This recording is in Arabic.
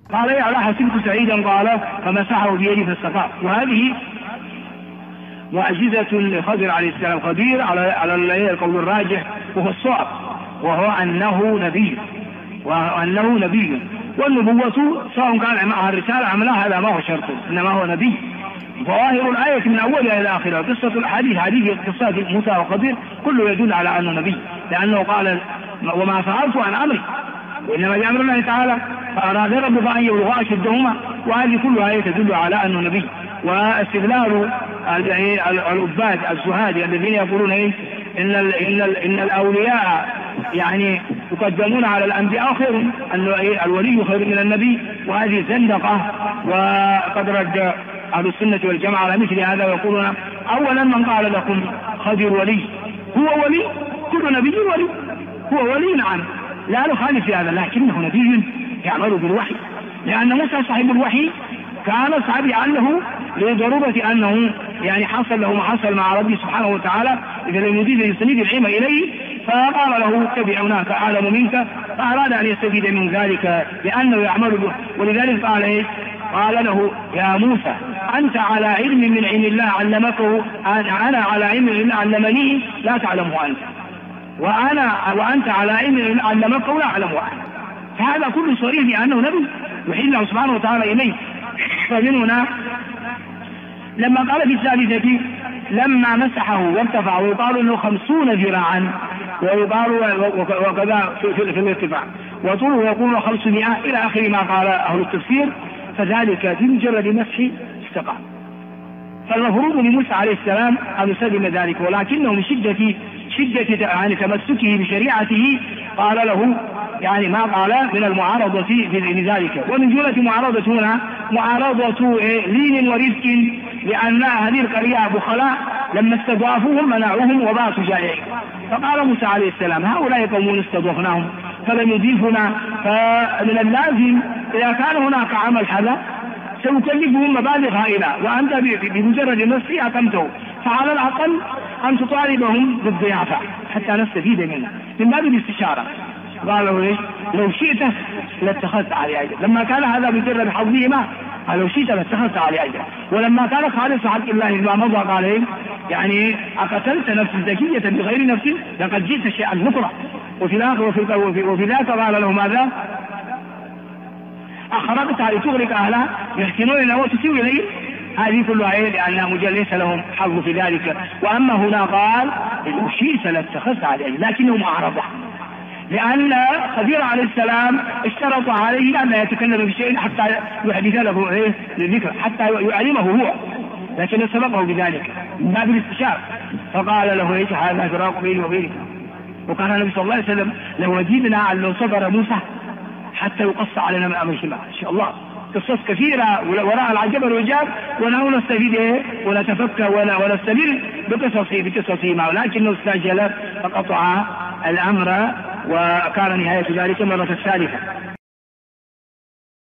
قال يعلى حسبت سعيدا قال فمسحه بيده فاستقام. وهذه معجزة لخضر عليه السلام. خضير على القول الراجح وهو الصواب، وهو أنه نبي، والنبوة سواء كان معها الرسالة عملها هذا ما هو شرط، إنما هو نبي. ظواهر الآية من أولها إلى آخرها، قصة الحديث قصة موسى وخضر كله يدل على أنه نبي، لأنه قال وما فعلت عن أمري وإنما بأمر الله تعالى فأراد ربك أن يبلغا أشدهما. وهذه كلها تدل على أنه نبي. واستدلال العباد الزهاد الذين يقولون إن الأولياء يعني يقدمون على الأنبياء خير، أن الولي خير من النبي، وهذه زندقة. وقد رد أهل السنة والجماعة على مثل هذا ويقولون أولا من قال لكم خضر ولي هو ولي، كل نبي ولي، هو ولي نعم لا نخالف في هذا، لكنه نبي يعمل بالوحي، لأن موسى صاحب الوحي كان صعب عنه لضرورة أنه يعني حصل له ما حصل مع ربي سبحانه وتعالى إذا لم يريد يستند العلم إليه، فقال له اتبع هناك أعلم منك، فأراد أن يستفيد من ذلك لأنه يعمل به. ولذلك قال له يا موسى أنت على علم من علم الله علمكه، أنا على علم من علمني لا تعلمه أنت، وأنت على علم علمكه لا أعلمه أحد. فهذا كله صريح لأنه نبي يحيي الله سبحانه وتعالى إليه. فمن هنا لما قال في الثالثة لما مسحه وارتفع، ويقال انه 50 ذراعا، ويقال وكذا في الارتفاع، وطوله يقول 500 الى اخر ما قال اهل التفسير، فذلك بمجرد مسح استقام. فالمفروض لموسى عليه السلام ان يسلم ذلك، ولكنه من شدة يعني تمسكه بشريعته قال له يعني ما قال من المعارضة في ذلك. ومن جملة معارضة هنا معارضة لين ورزق، لأن هذه القرية بخلاء لما استضافوهم منعوهم وباتوا جائعين. فقال موسى عليه السلام هؤلاء قوم استضفناهم فلم يضيفنا، فمن اللازم إذا كان هناك عمل هذا سنكلفهم مبالغ هائلة، وأنت بمجرد نفسي أقمته، فعلى الأقل أن تطالبهم بالضيافة حتى نستفيد منه من باب الاستشارة. قالوا لو شئت لاتخذت علي أجر، لما كان هذا مجرد حظهما قال لو شئت لاتخذت علي أجر، ولما كان خالص حق الله ما مضى قال يعني أقتلت نفس زكية بغير نفس لقد جئت شيئا نكرا. وفي الآخر وفي ذاك قال له ماذا أخرجتها لتغرق أهلها يحسنون إلى وتسوي إليه. هذه كلها لأن ليس لهم حظ في ذلك. وأما هنا قال لو شئت لاتخذت علي أجر، لكنه معارضة، لأن خضر عليه السلام اشترط عليه أن لا يتكلم بشيء حتى يحدث له الذكر، حتى يعلمه هو، لكن سبقه بذلك من باب الاستشار. فقال له هذا فراق بيني وبينك. وكان النبي صلى الله عليه وسلم لو وجدنا أن لو صبر موسى حتى يقص علينا من أمر شمال إن شاء الله قصص كثيرة وراء العجب والعجاب، ونحن نستفيد ونتفكر ونستمر بقصصه معه، لكنه استعجل فقطع الأمر، وكان نهاية ذلك مرة الثالثة.